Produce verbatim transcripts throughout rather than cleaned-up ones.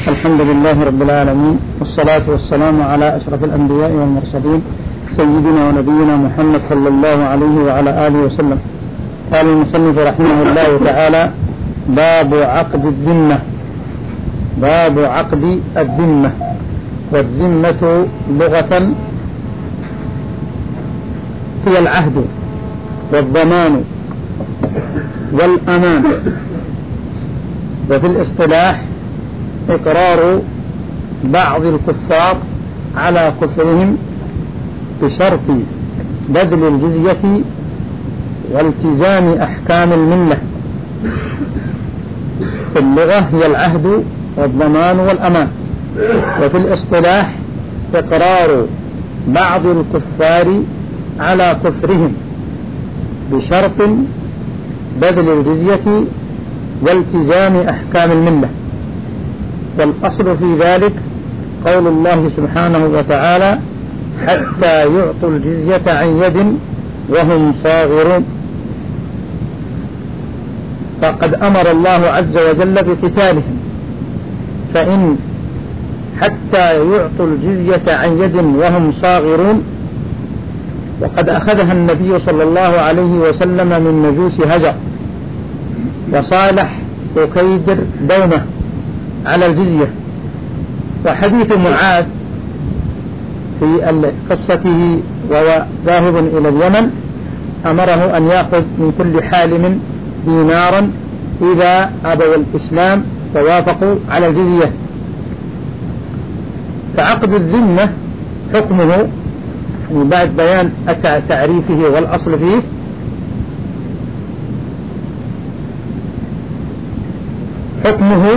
الحمد لله رب العالمين، والصلاة والسلام على أشرف الأنبياء والمرسلين سيدنا ونبينا محمد صلى الله عليه وعلى آله وسلم. قال المصنف رحمه الله تعالى: باب عقد الذمة. باب عقد الذمة. والذمة لغة هي العهد والضمان والأمان، وفي الاصطلاح إقرار بعض الكفار على كفرهم بشرط بذل الجزية والتزام أحكام الملة. في اللغة هي العهد والضمان والأمان، وفي الاصطلاح إقرار بعض الكفار على كفرهم بشرط بذل الجزية والتزام أحكام الملة. والأصل في ذلك قول الله سبحانه وتعالى: حتى يعطوا الجزية عن يد وهم صاغرون. فقد أمر الله عز وجل بقتالهم، فإن حتى يعطوا الجزية عن يد وهم صاغرون، وقد أخذها النبي صلى الله عليه وسلم من مجوس هجر وصالح وكيدر دومة على الجزية. وحديث معاذ في قصته وهو ذاهب إلى اليمن أمره أن يأخذ من كل حالم دينارا إذا أبوا الإسلام ووافقوا على الجزية. فعقد الذمة حكمه، يعني بعد بيان تعريفه والأصل فيه، حكمه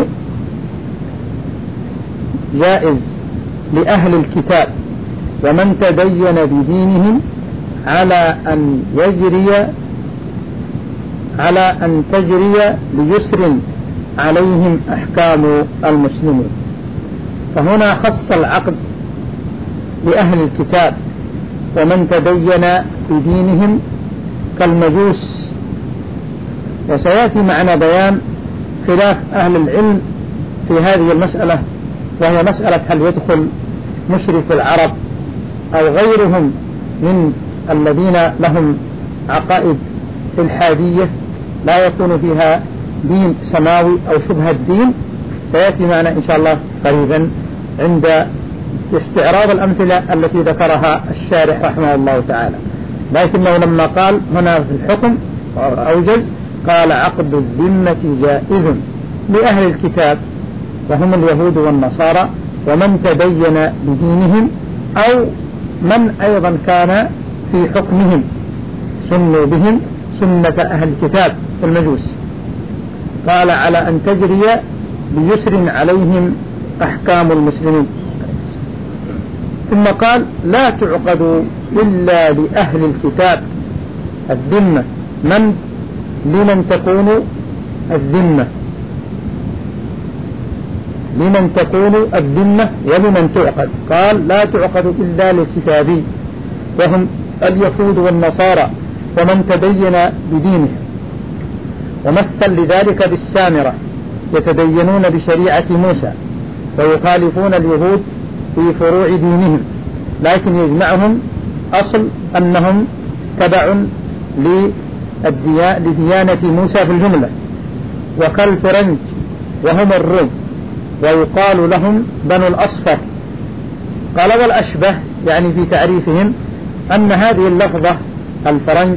جائز لأهل الكتاب ومن تدين بدينهم على أن يجري على أن تجري ليسر عليهم أحكام المسلمين. فهنا خص العقد لأهل الكتاب ومن تدين بدينهم كالمجوس. وسيأتي معنا بيان خلاف أهل العلم في هذه المسألة، وهي مسألة هل يدخل مشرك العرب أو غيرهم من الذين لهم عقائد إلحادية لا يكون فيها دين سماوي أو شبه الدين. سيأتي معنا إن شاء الله قريبا عند استعراض الأمثلة التي ذكرها الشارح رحمه الله تعالى. لكنه لما قال هنا في الحكم أوجز، قال: عقد الذمة جائز لأهل الكتاب وهم اليهود والنصارى ومن تدين بدينهم أو من أيضا كان في حكمهم سنوا بهم سنة أهل الكتاب المجوس. قال: على أن تجري بيسر عليهم أحكام المسلمين. ثم قال: لا تعقد إلا لأهل الكتاب الذمة. من لمن تكون الذمة؟ لمن تكون الذمة ولمن تعقد؟ قال: لا تعقد إلا للكتابي وهم اليهود والنصارى ومن تدين بدينه. ومثل لذلك بالسامرة، يتدينون بشريعة موسى ويخالفون اليهود في فروع دينهم، لكن يجمعهم أصل أنهم تبع لديانة موسى في الجملة. وكالفرنج وهم الروم ويقال لهم بنو الأصفر. قال: والأشبه يعني في تعريفهم أن هذه اللفظة الفرنج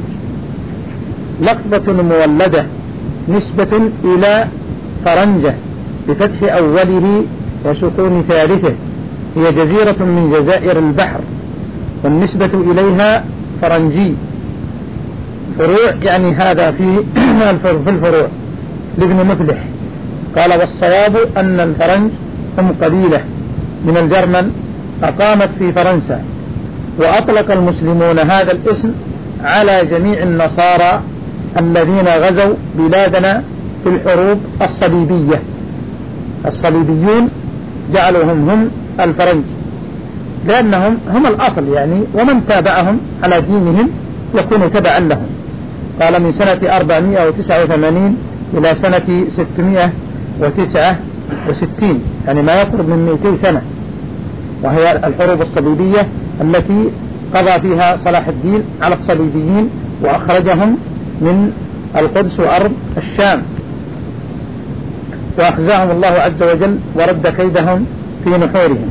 لفظة مولدة نسبة إلى فرنجة بفتح أوله وسكون ثالثه، هي جزيرة من جزائر البحر، والنسبة إليها فرنجي. فروع يعني هذا في في الفروع لابن مفلح. قال: والصواب أن الفرنج هم قبيلة من الجرمن أقامت في فرنسا، وأطلق المسلمون هذا الاسم على جميع النصارى الذين غزوا بلادنا في الحروب الصليبية. الصليبيون جعلوهم هم الفرنج لأنهم هم الأصل يعني، ومن تابعهم على دينهم يكون تبعا لهم. قال: من سنة أربعمائة وتسعة وثمانين إلى سنة ستمائة وتسعة وستين، يعني ما يقرب من مئتي سنة، وهي الحروب الصليبية التي قضى فيها صلاح الدين على الصليبيين وأخرجهم من القدس وأرض الشام، وأخزاهم الله عز وجل ورد كيدهم في نحورهم.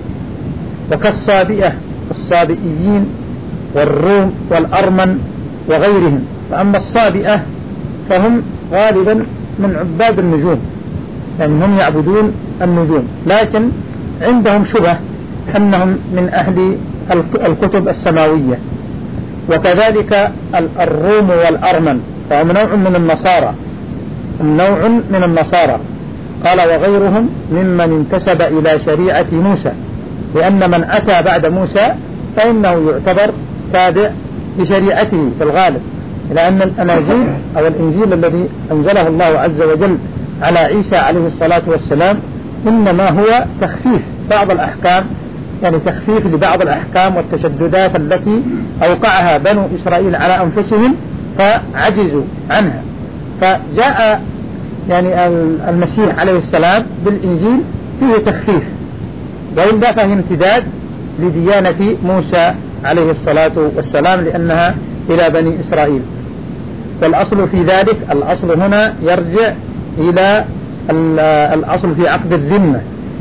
وكالصابئة الصابئيين والروم والأرمن وغيرهم. فأما الصابئة فهم غالبا من عباد النجوم، يعني هم يعبدون النجوم، لكن عندهم شبه أنهم من أهل الكتب السماوية. وكذلك الروم والأرمن فهم نوع من النصارى، نوع من النصارى. قال وغيرهم ممن انتسب إلى شريعة موسى، لأن من أتى بعد موسى فإنه يعتبر تابع لشريعته في الغالب، لأن الأناجيل أو الإنجيل الذي أنزله الله عز وجل على عيسى عليه الصلاة والسلام إنما هو تخفيف بعض الأحكام، يعني تخفيف لبعض الأحكام والتشددات التي أوقعها بنو إسرائيل على أنفسهم فعجزوا عنها. فجاء يعني المسيح عليه السلام بالإنجيل فيه تخفيف، وإلا فهي امتداد لديانة موسى عليه الصلاة والسلام لأنها إلى بني إسرائيل. فالأصل في ذلك، الأصل هنا يرجع إلى الأصل في عقد الذمة،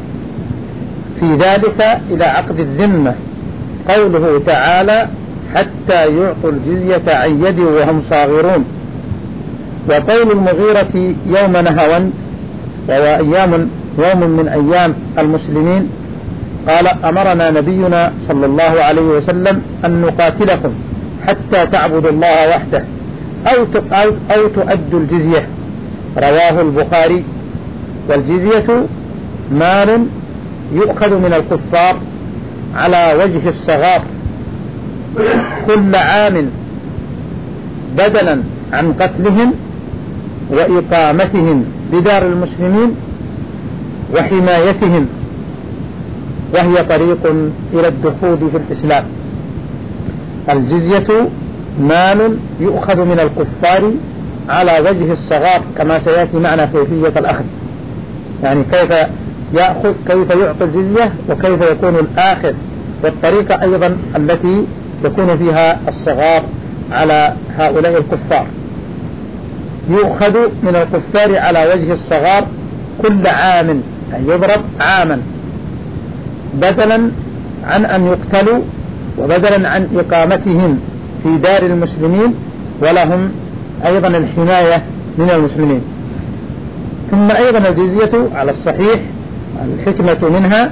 في ذلك إلى عقد الذمة. قوله تعالى حتى يعطوا الجزية عن يد وهم صاغرون. وقول المغيرة يوم نهوان، وهو أيام يوم من أيام المسلمين، قال أمرنا نبينا صلى الله عليه وسلم أن نقاتلكم حتى تعبدوا الله وحده أو أو تؤدوا الجزية. رواه البخاري. والجزية مال يؤخذ من الكفار على وجه الصغار كل عام بدلا عن قتلهم وإقامتهم بدار المسلمين وحمايتهم، وهي طريق إلى الدخول في الإسلام. الجزية مال يؤخذ من الكفار على وجه الصغار، كما سيأتي معنا كيفية الأخذ، يعني كيف يأخذ، كيف يعطي الجزية، وكيف يكون الآخذ، والطريقة أيضا التي يكون فيها الصغار على هؤلاء الكفار. يؤخذ من الكفار على وجه الصغار كل عام، أي يضرب عاما، بدلا عن أن يقتلوا وبدلا عن إقامتهم في دار المسلمين، ولهم أيضا الحماية من المسلمين. ثم أيضا الجزية على الصحيح الحكمة منها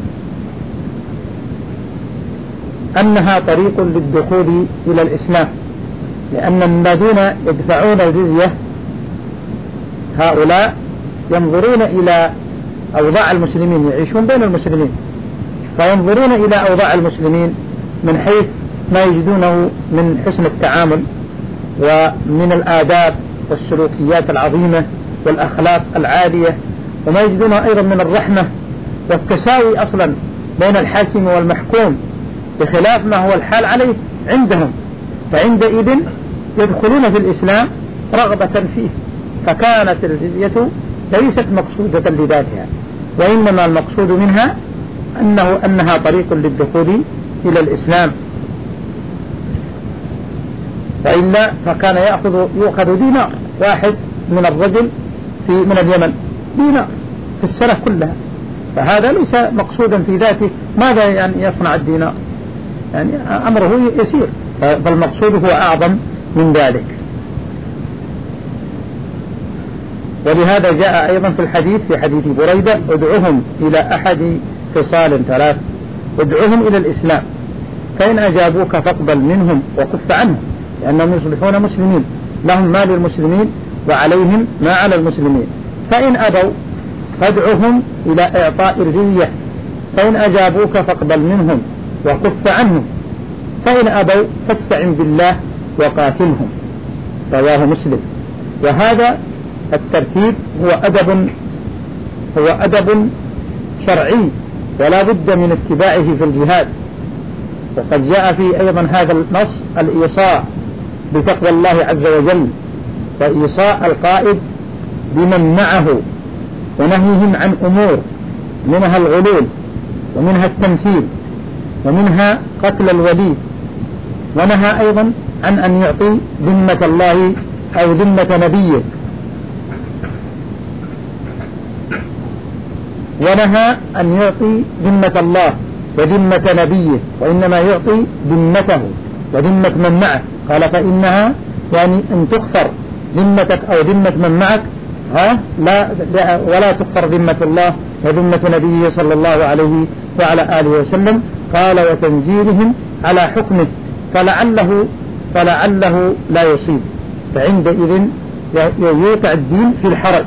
أنها طريق للدخول إلى الإسلام، لأن الذين يدفعون الجزية هؤلاء ينظرون إلى أوضاع المسلمين، يعيشون بين المسلمين، فينظرون إلى أوضاع المسلمين من حيث ما يجدونه من حسن التعامل ومن الآداب والسلوكيات العظيمة والأخلاق العالية، وما يجدونه أيضا من الرحمة والتساوي أصلا بين الحاكم والمحكوم، بخلاف ما هو الحال عليه عندهم. فعندئذ يدخلون في الإسلام رغبة فيه. فكانت الجزية ليست مقصودة لذاتها، وإنما المقصود منها أنه أنها طريق للدخول إلى الإسلام. وإلا فكان يأخذ يؤخذ دينار واحد من الرجل في من اليمن، دينار في السنة كلها، فهذا ليس مقصودا في ذاته. ماذا يعني يصنع الدينار؟ يعني أمره يسير، فالمقصود هو أعظم من ذلك. ولهذا جاء أيضا في الحديث في حديث بريدة ادعوهم إلى أحد خصال ثلاث، ادعوهم إلى الإسلام، فإن أجابوك فاقبل منهم وكف عنهم، لأنهم يصبحون مسلمين، لهم ما للمسلمين وعليهم ما على المسلمين. فإن أبوا فادعوهم إلى إعطاء الجزية، فإن أجابوك فاقبل منهم وكف عنهم، فإن أبوا فاستعن بالله وقاتلهم. رواه مسلم. وهذا الترتيب هو أدب هو أدب شرعي ولا بد من اتباعه في الجهاد. وقد جاء في أيضا هذا النص الإيصاء بتقوى الله عز وجل، وإيصاء القائد بمن معه ونهيهم عن أمور منها الغلول ومنها التمثيل ومنها قتل الولي، ونهى أيضا عن أن يعطي ذمة الله أو ذمة نبيه، ونهى أن يعطي ذمة الله وذمة نبيه، وإنما يعطي ذمته وذمة من معه. قال فإنها يعني أن تغفر ذمتك أو ذمة من معك ها لا, لا ولا تغفر ذمة الله وذمة نبيه صلى الله عليه وعلى آله وسلم. قال وتنزيلهم على حكمه فلعله فلعله لا يصيب، فعندئذ يوقع الدين في الحرج.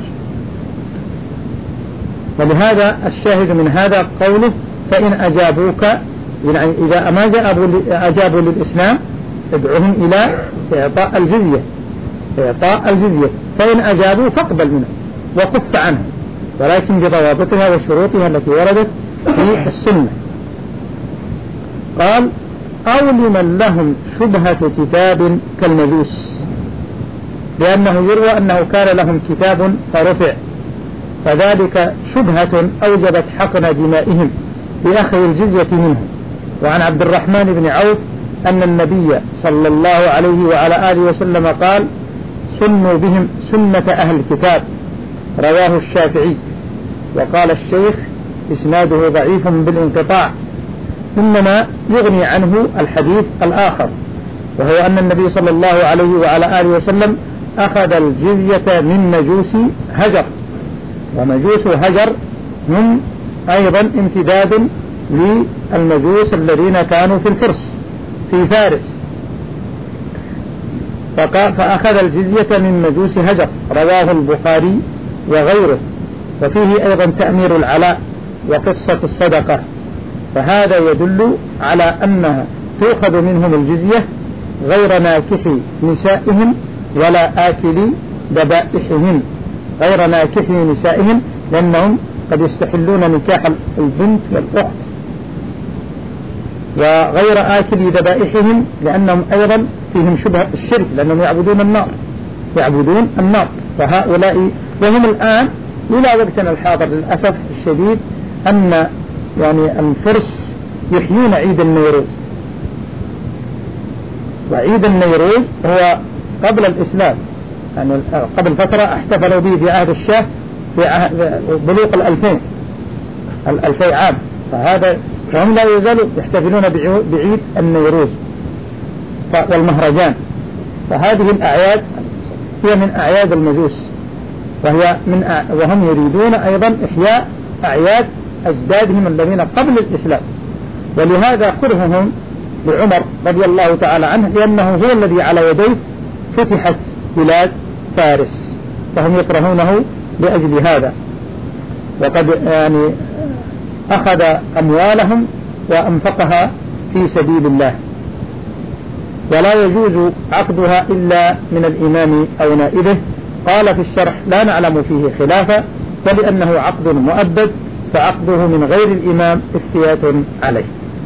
ولهذا الشاهد من هذا قوله فإن أجابوك، يعني إذا ما أجابوا للإسلام ادعوهم إلى إعطاء الجزية إعطاء الجزية فإن أجابوا فاقبل منهم وكف عنهم، ولكن بضوابطها وشروطها التي وردت في السنة. قال أو لمن لهم شبهة كتاب كالمجوس، لأنه يروى أنه كان لهم كتاب فرفع، فذلك شبهة أوجبت حقن دمائهم بأخذ الجزية منهم. وعن عبد الرحمن بن عوف أن النبي صلى الله عليه وعلى آله وسلم قال سنوا بهم سنة أهل الكتاب، رواه الشافعي. وقال الشيخ إسناده ضعيف بالانقطاع، إنما يغني عنه الحديث الآخر، وهو أن النبي صلى الله عليه وعلى آله وسلم أخذ الجزية من مجوس هجر، ومجوس هجر هم أيضا امتداد للمجوس الذين كانوا في الفرس في فارس، فأخذ الجزية من مجوس هجر، رواه البخاري وغيره. وفيه أيضا تأمير العلاء وقصة الصدقة، فهذا يدل على أنها تؤخذ منهم الجزية غير ناكح نسائهم ولا آكل ذبائحهم، غير ناكح نسائهم لأنهم قد يستحلون نكاح البنت والأخت، وغير آكل ذبائحهم لأنهم أيضا فيهم شبه الشرك، لأنهم يعبدون النار يعبدون النار فهؤلاء وهم الآن إلى وقتنا الحاضر للأسف الشديد أن يعني الفرس يحيون عيد النيروز، وعيد النيروز هو قبل الإسلام، يعني قبل فترة احتفلوا به في عهد الشاه في بلوغ الألفين الألفي عام، فهذا فهم لا يزالوا يحتفلون بعيد النيروز والمهرجان. فهذه الأعياد هي من أعياد المجوس، وهي من أع... وهم يريدون أيضا إحياء أعياد أجدادهم الذين قبل الإسلام. ولهذا كرههم لعمر رضي الله تعالى عنه، لأنه هو الذي على يديه فتحت بلاد فارس، فهم يكرهونه لأجل هذا. وقد يعني أخذ أموالهم وأنفقها في سبيل الله، ولا يجوز عقدها إلا من الإمام أو نائبه. قال في الشرح لا نعلم فيه خلافا، ولأنه عقد مؤبد فعقده من غير الإمام افتيات عليه.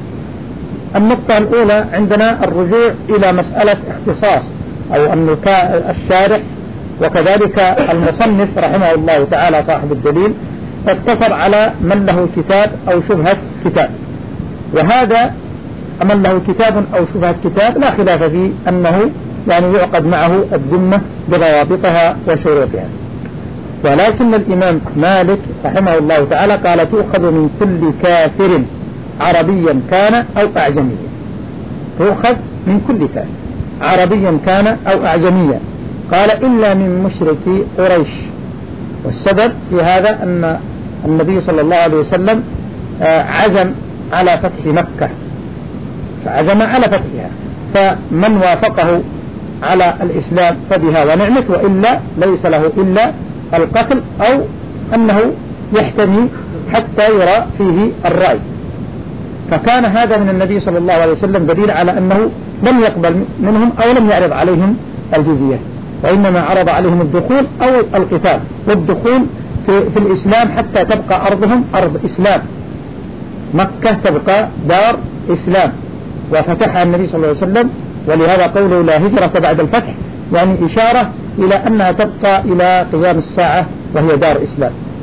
النقطة الأولى عندنا الرجوع إلى مسألة اختصاص أو أن الشارح وكذلك المصنف رحمه الله تعالى صاحب الدليل اقتصر على من له كتاب أو شبهة كتاب، وهذا من له كتاب أو شبهة كتاب لا خلاف فيه أنه يعني يعقد معه الذمة بضوابطها وشروطها. ولكن الإمام مالك رحمه الله تعالى قال تؤخذ من كل كافر عربيا كان أو أعجميا، تؤخذ من كل كافر عربيا كان أو أعجميا. قال إلا من مشركي قريش، والسبب في هذا أن النبي صلى الله عليه وسلم عزم على فتح مكة، فعزم على فتحها، فمن وافقه على الإسلام فبها ونعمت، وإلا ليس له إلا القتل أو أنه يحتمي حتى يرى فيه الرأي. فكان هذا من النبي صلى الله عليه وسلم دليل على أنه لم يقبل منهم أو لم يعرض عليهم الجزية، وإنما عرض عليهم الدخول أو القتال، والدخول في, في الإسلام حتى تبقى أرضهم أرض إسلام، مكة تبقى دار إسلام، وفتحها النبي صلى الله عليه وسلم. ولهذا قوله لا هجرة بعد الفتح يعني إشارة إلى أنها تبقى إلى قيام الساعة وهي دار إسلام.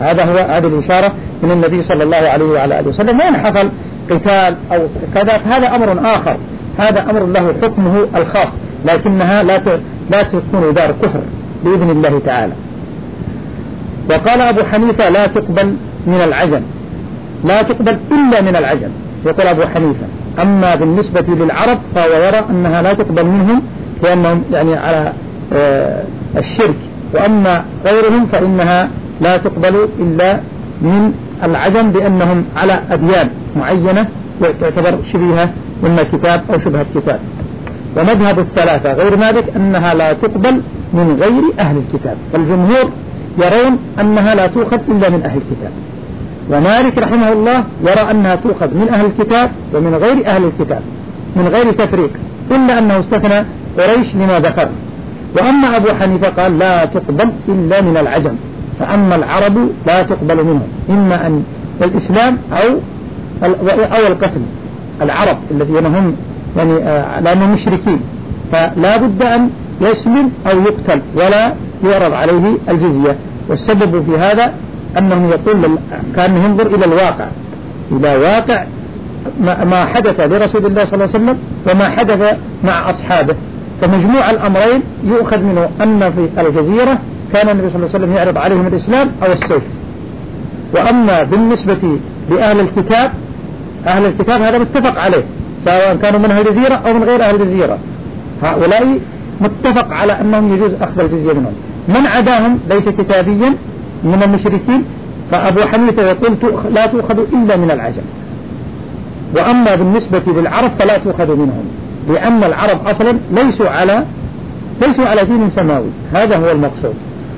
هذا هو هذه الإشارة من النبي صلى الله عليه وعلى آله وسلم. وإن حصل قتال أو كذا هذا أمر آخر، هذا أمر له حكمه الخاص، لكنها لا لا تكون دار كفر بإذن الله تعالى. وقال أبو حنيفة لا تقبل من العجم، لا تقبل إلا من العجم، يقول أبو حنيفة. أما بالنسبة للعرب فهو يرى أنها لا تقبل منهم لأنهم يعني على الشرك، وأما غيرهم فإنها لا تقبل إلا من العجم بأنهم على أديان معينة وتعتبر شبيهة إما كتاب أو شبهة كتاب. ومذهب الثلاثة غير مالك أنها لا تقبل من غير أهل الكتاب، فالجمهور يرون أنها لا تؤخذ إلا من أهل الكتاب، ومالك رحمه الله يرى أنها تؤخذ من أهل الكتاب ومن غير أهل الكتاب من غير تفريق، إلا أنه استثنى قريش لما ذكر. وأما أبو حنيفة قال لا تقبل إلا من العجم، فأما العرب لا تقبل منهم إما أن الإسلام أو أو القتل. العرب الذين هم يعني لأنهم مشركين فلا بد أن يسلم أو يقتل ولا يعرض عليه الجزية. والسبب في هذا أنهم يقول كان ينظر إلى الواقع، إلى واقع ما حدث لرسول الله صلى الله عليه وسلم وما حدث مع أصحابه، فمجموع الأمرين يؤخذ منه أن في الجزيرة كان النبي صلى الله عليه وسلم يعرض عليهم الإسلام أو السيف. وأما بالنسبة لأهل الكتاب، أهل الكتاب هذا متفق عليه سواء كانوا من أهل الجزيرة أو من غير أهل الجزيرة، هؤلاء متفق على أنهم يجوز أخذ الجزية منهم. من عداهم ليس كتابيا من المشركين، فأبو حنيفة يقول لا تؤخذ إلا من العجم. وأما بالنسبة للعرب فلا تؤخذ منهم، لأن العرب أصلا ليسوا على ليسوا على دين سماوي، هذا هو المقصود.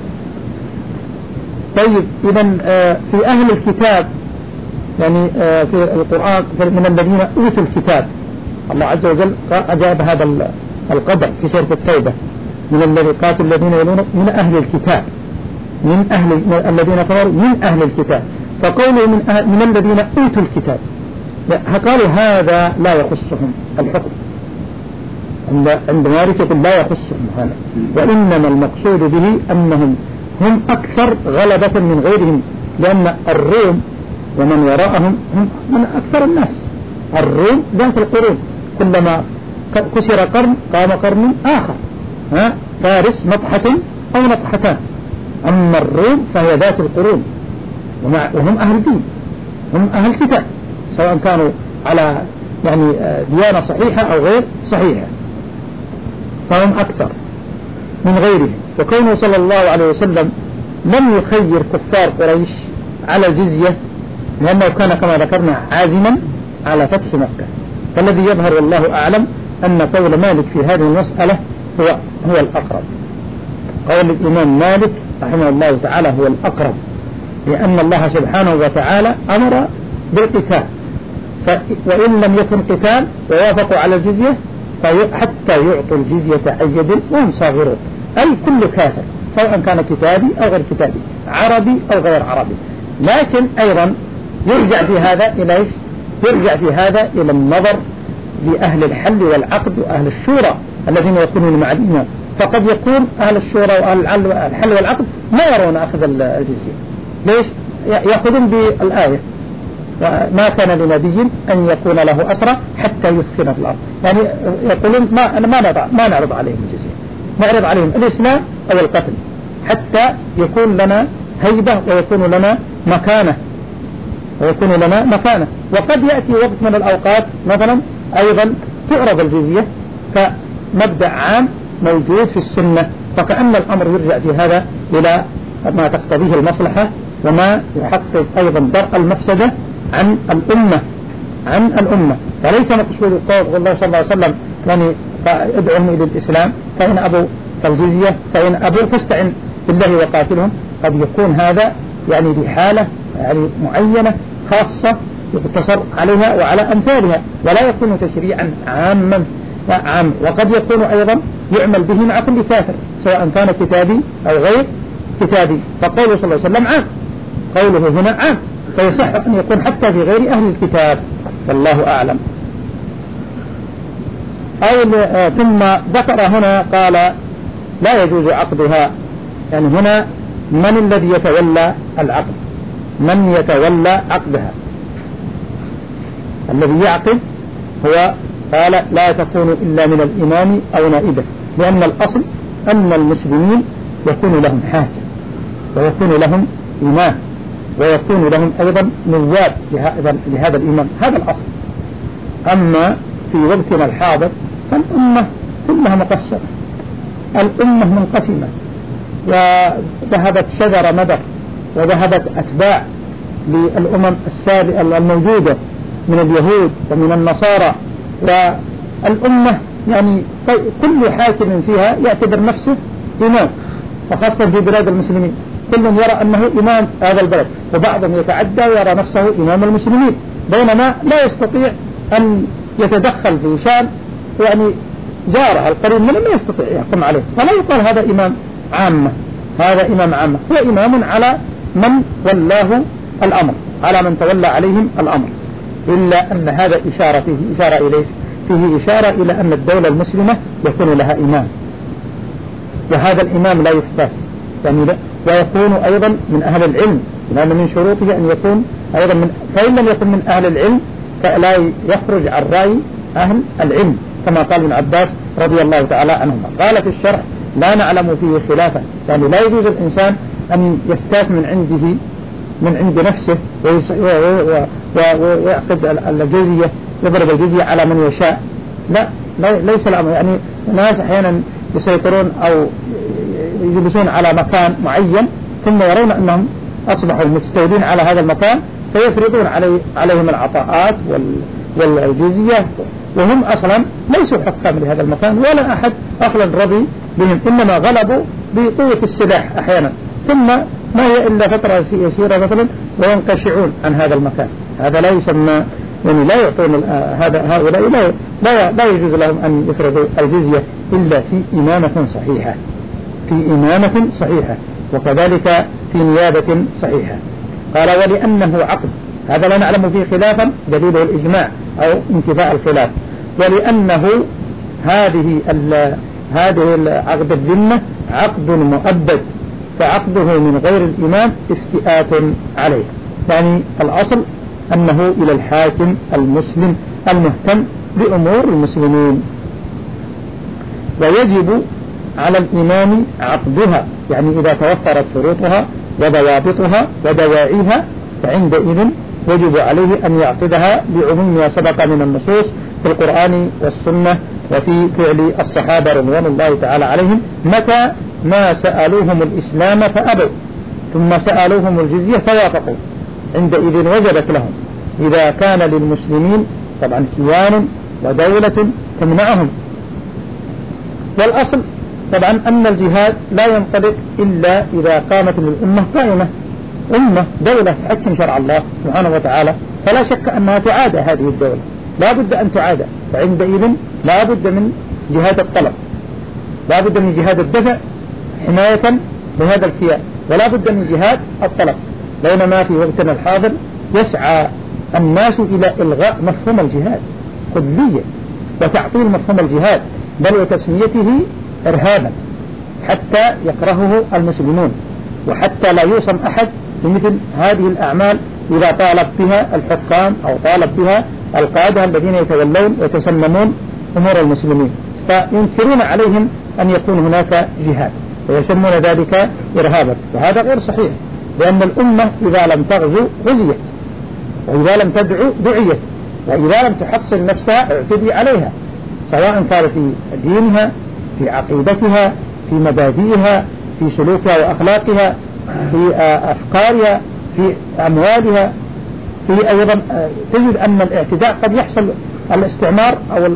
طيب إذن في أهل الكتاب يعني في القرآن من الذين أوتوا الكتاب، الله عز وجل أجاب هذا القدر في سورة التوبة، من الذي قاتل الذين يلون من أهل الكتاب، من أهل الذين كفروا من أهل الكتاب، فقولوا من, أهل من الذين أوتوا الكتاب قالوا هذا لا يخصهم الحكم، عند مالك يقول لا يخصهم هذا، وإنما المقصود به أنهم هم أكثر غلبة من غيرهم، لأن الروم ومن وراءهم هم من أكثر الناس. الروم ذات القرون، كلما كسر قرن قام قرن آخر، ها فارس نطحة أو نطحتان. أما الروم فهي ذات القرون وهم أهل دين، هم أهل كتاب، سواء كانوا على يعني ديانة صحيحة أو غير صحيحة، فهم أكثر من غيرهم. وكونه صلى الله عليه وسلم لم يخير كفار قريش على الجزية لأنه كان كما ذكرنا عازما على فتح مكة. فالذي يظهر والله أعلم أن قول مالك في هذه المسألة هو هو الأقرب، قول الإمام مالك رحمه الله تعالى هو الأقرب، لأن الله سبحانه وتعالى أمر بالقتال، وإن لم يكن قتال ووافقوا على الجزية حتى يعطوا الجزية عن يد وهم صاغرون، أي كل كافر سواء كان كتابي أو غير كتابي، عربي أو غير عربي. لكن أيضا يرجع في هذا إلى إيش؟ يرجع في هذا إلى النظر لأهل الحل والعقد وأهل الشورى الذين يكونون مع الإمام. فقد يكون أهل الشورى وأهل الحل والعقد ما يرون أخذ الجزية، ليش؟ يأخذون بالآية ما كان لنبي أن يكون له أسرى حتى يثخن في الأرض، يعني يقولون ما ما نضع ما نعرض عليهم الجزية، نعرض عليهم الإسلام أو القتل حتى يكون لنا هيبة ويكون لنا مكانة ويكون لنا مكانة. وقد يأتي وقت من الأوقات مثلا أيضا تعرض الجزية كمبدأ عام موجود في السنة، فكأن الأمر يرجع في هذا إلى ما تقتضيه المصلحة وما يحقق أيضا درء المفسدة عن الأمة عن الأمة. فليس مقصود قول الله صلى الله عليه وسلم يعني ادعوهم إلى الإسلام فإن أبوا فالجزية فإن أبوا فاستعن بالله وقاتلهم. قد يكون هذا يعني بحالة يعني معينة خاصة يقتصر عليها وعلى أمثالها، ولا يكون تشريعا عاما عام. وقد يكون أيضا يعمل به مع كل كافر سواء كان كتابي أو غير كتابي، فقوله صلى الله عليه وسلم عام، قوله هنا عام، فيصح أن يكون حتى في غير أهل الكتاب، والله أعلم. أو ثم ذكر هنا قال لا يجوز عقدها، يعني هنا من الذي يتولى العقد؟ من يتولى عقدها. الذي يعقد هو قال لا تكون إلا من الإمام أو نائبه، لأن الأصل أن المسلمين يكون لهم حاكم ويكون لهم إمام ويكون لهم أيضا نواب لهذا الإمام، هذا الأصل. أما في وقتنا الحاضر فالأمة كلها مقسمة، الأمة منقسمة، وذهبت شجر مدر وذهبت أتباع للأمم السابقة الموجودة من اليهود ومن النصارى، والأمة يعني كل حاكم فيها يعتبر نفسه إمام، وخاصة في بلاد المسلمين كل يرى أنه إمام هذا البلد، وبعضهم يتعدى ويرى نفسه إمام المسلمين، بينما لا يستطيع أن يتدخل في شأن يعني جاره القريب منه، ما يستطيع يحكم عليه، فلا يقال هذا إمام عامة، هذا إمام عامة، هو إمام على من ولاه الأمر، على من تولى عليهم الأمر. إلا أن هذا إشارة فيه إشارة إليه فيه إشارة إلى أن الدولة المسلمة يكون لها إمام، وهذا الإمام لا يفتات يعني لا، ويكون أيضا من أهل العلم، لأن من شروطه أن يكون أيضا من، فإن لم يكن من أهل العلم فلا يخرج عن رأي أهل العلم، كما قال ابن عباس رضي الله تعالى عنهما. قال في الشرح لا نعلم فيه خلافة، يعني لا يجوز الإنسان أن يفتات من عنده من عند نفسه ويعقد الجزية، يضرب الجزية على من يشاء، لا ليس الأمر. يعني ناس أحيانا يسيطرون أو يجلسون على مكان معين ثم يرون أنهم أصبحوا مستولين على هذا المكان فيفرضون علي عليهم العطاءات والجزية، وهم أصلا ليسوا حكام لهذا المكان ولا أحد أصلا رضي بهم، إنما غلبوا بقوة السلاح أحيانا، ثم ما هي إلا فترة يسيرة مثلا وينقشعون عن هذا المكان. هذا لا يسمى، يعني لا يعطون هذا هؤلاء لا لا لا يجوز لهم أن يفرضوا الجزية إلا في إمامة صحيحة، في إمامة صحيحة، وكذلك في نيابة صحيحة. قال ولأنه عقد، هذا لا نعلم فيه خلافا دليله الإجماع أو انتفاء الخلاف، ولأنه هذه هذه عقد الذمة عقد مؤبد، فعقده من غير الإمام افتئات عليه، يعني الأصل أنه إلى الحاكم المسلم المهتم بأمور المسلمين، ويجب على الإمام عقدها، يعني إذا توفرت شروطها وضوابطها ودواعيها فعندئذ يجب عليه أن يعقدها بعموم ما سبق من النصوص في القرآن والسنة وفي فعل الصحابة رضوان الله تعالى عليهم، متى ما سألوهم الإسلام فأبوا ثم سألوهم الجزية فوافقوا، عندئذ وجبت لهم. إذا كان للمسلمين طبعا كيان ودولة تمنعهم، والأصل طبعا أن الجهاد لا ينطلق إلا إذا قامت الأمة قائمة، أمة دولة تحكم شرع الله سبحانه وتعالى، فلا شك أنها تعادى هذه الدولة، لا بد أن تعادى، فعندئذ لا بد من جهاد الطلب، لا بد من جهاد الدفع حماية لهذا الكيان، ولا بد من جهاد الطلب. بينما في وقتنا الحاضر يسعى الناس إلى إلغاء مفهوم الجهاد كليا وتعطيل مفهوم الجهاد، بل وتسميته إرهابا حتى يكرهه المسلمون، وحتى لا يوصم أحد بمثل هذه الأعمال إذا طالب بها الحكام أو طالب بها القادة الذين يتولون ويتسممون أمور المسلمين، فينكرون عليهم أن يكون هناك جهاد ويسمون ذلك إرهابا، وهذا غير صحيح، لأن الأمة إذا لم تغزو غزيت، وإذا لم تدعو دعيت، وإذا لم تحصل نفسها اعتدي عليها، سواء كان في دينها، في عقيدتها، في مبادئها، في سلوكها وأخلاقها، في أفكارها، في أموالها، في أيضا تجد أن الاعتداء قد يحصل الاستعمار أو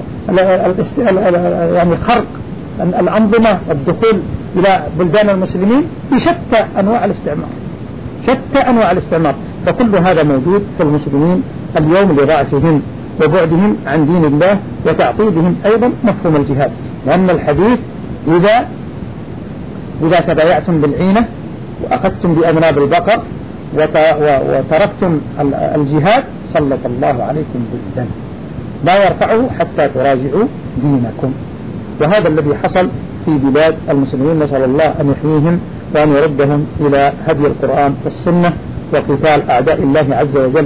يعني خرق الأنظمة والدخول إلى بلدان المسلمين بشتى أنواع الاستعمار، شتى أنواع الاستعمار، فكل هذا موجود في المسلمين اليوم لضعفهم وبعدهم عن دين الله وتعطيلهم أيضا مفهوم الجهاد، لأن الحديث إذا إذا تبايعتم بالعينة وأخذتم بأذناب البقر وتركتم الجهاد سلط الله عليكم بالذنب لا يرفعه حتى تراجعوا دينكم. وهذا الذي حصل في بلاد المسلمين، نسأل الله أن يحييهم وأن يردهم إلى هدي القرآن والسنة وقتال أعداء الله عز وجل.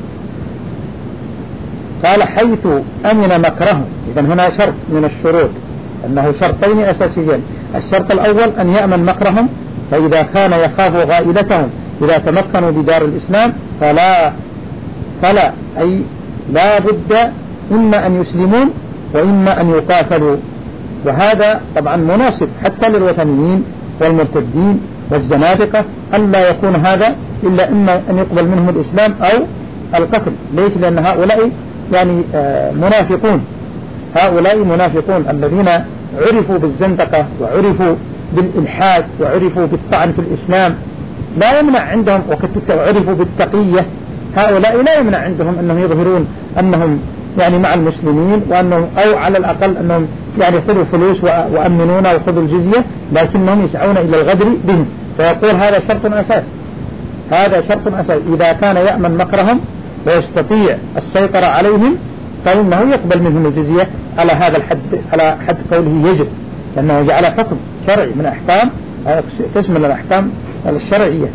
قال حيث أمن مكرهم. إذا هنا شرط من الشروط، أنه شرطين أساسيين. الشرط الأول أن يأمن مكرهم، فإذا كان يخاف غائلتهم إذا تمكنوا بدار الإسلام فلا فلا أي لا بد إما أن يسلمون وإما أن يقاتلوا. وهذا طبعا مناسب حتى للوثنيين والمرتدين والزنادقة، ألا يكون هذا إلا إما أن يقبل منهم الإسلام أو القتل. ليش؟ لأن هؤلاء يعني منافقون، هؤلاء منافقون الذين عرفوا بالزندقة وعرفوا بالإلحاد وعرفوا بالطعن في الإسلام. لا يمنع عندهم، وعرفوا بالتقية، هؤلاء لا يمنع عندهم أنهم يظهرون أنهم يعني مع المسلمين، وأنهم أو على الأقل أنهم يعني خذوا فلوس وأمنونا وخذوا الجزية، لكنهم يسعون إلى الغدر بهم. فيقول هذا شرط أساس، هذا شرط أساس. إذا كان يأمن مكرهم ويستطيع السيطرة عليهم فإنه يقبل منهم الجزية على هذا الحد، على حد قوله يجب، لأنه جعل حكم شرعي من أحكام قسم من الأحكام الشرعية.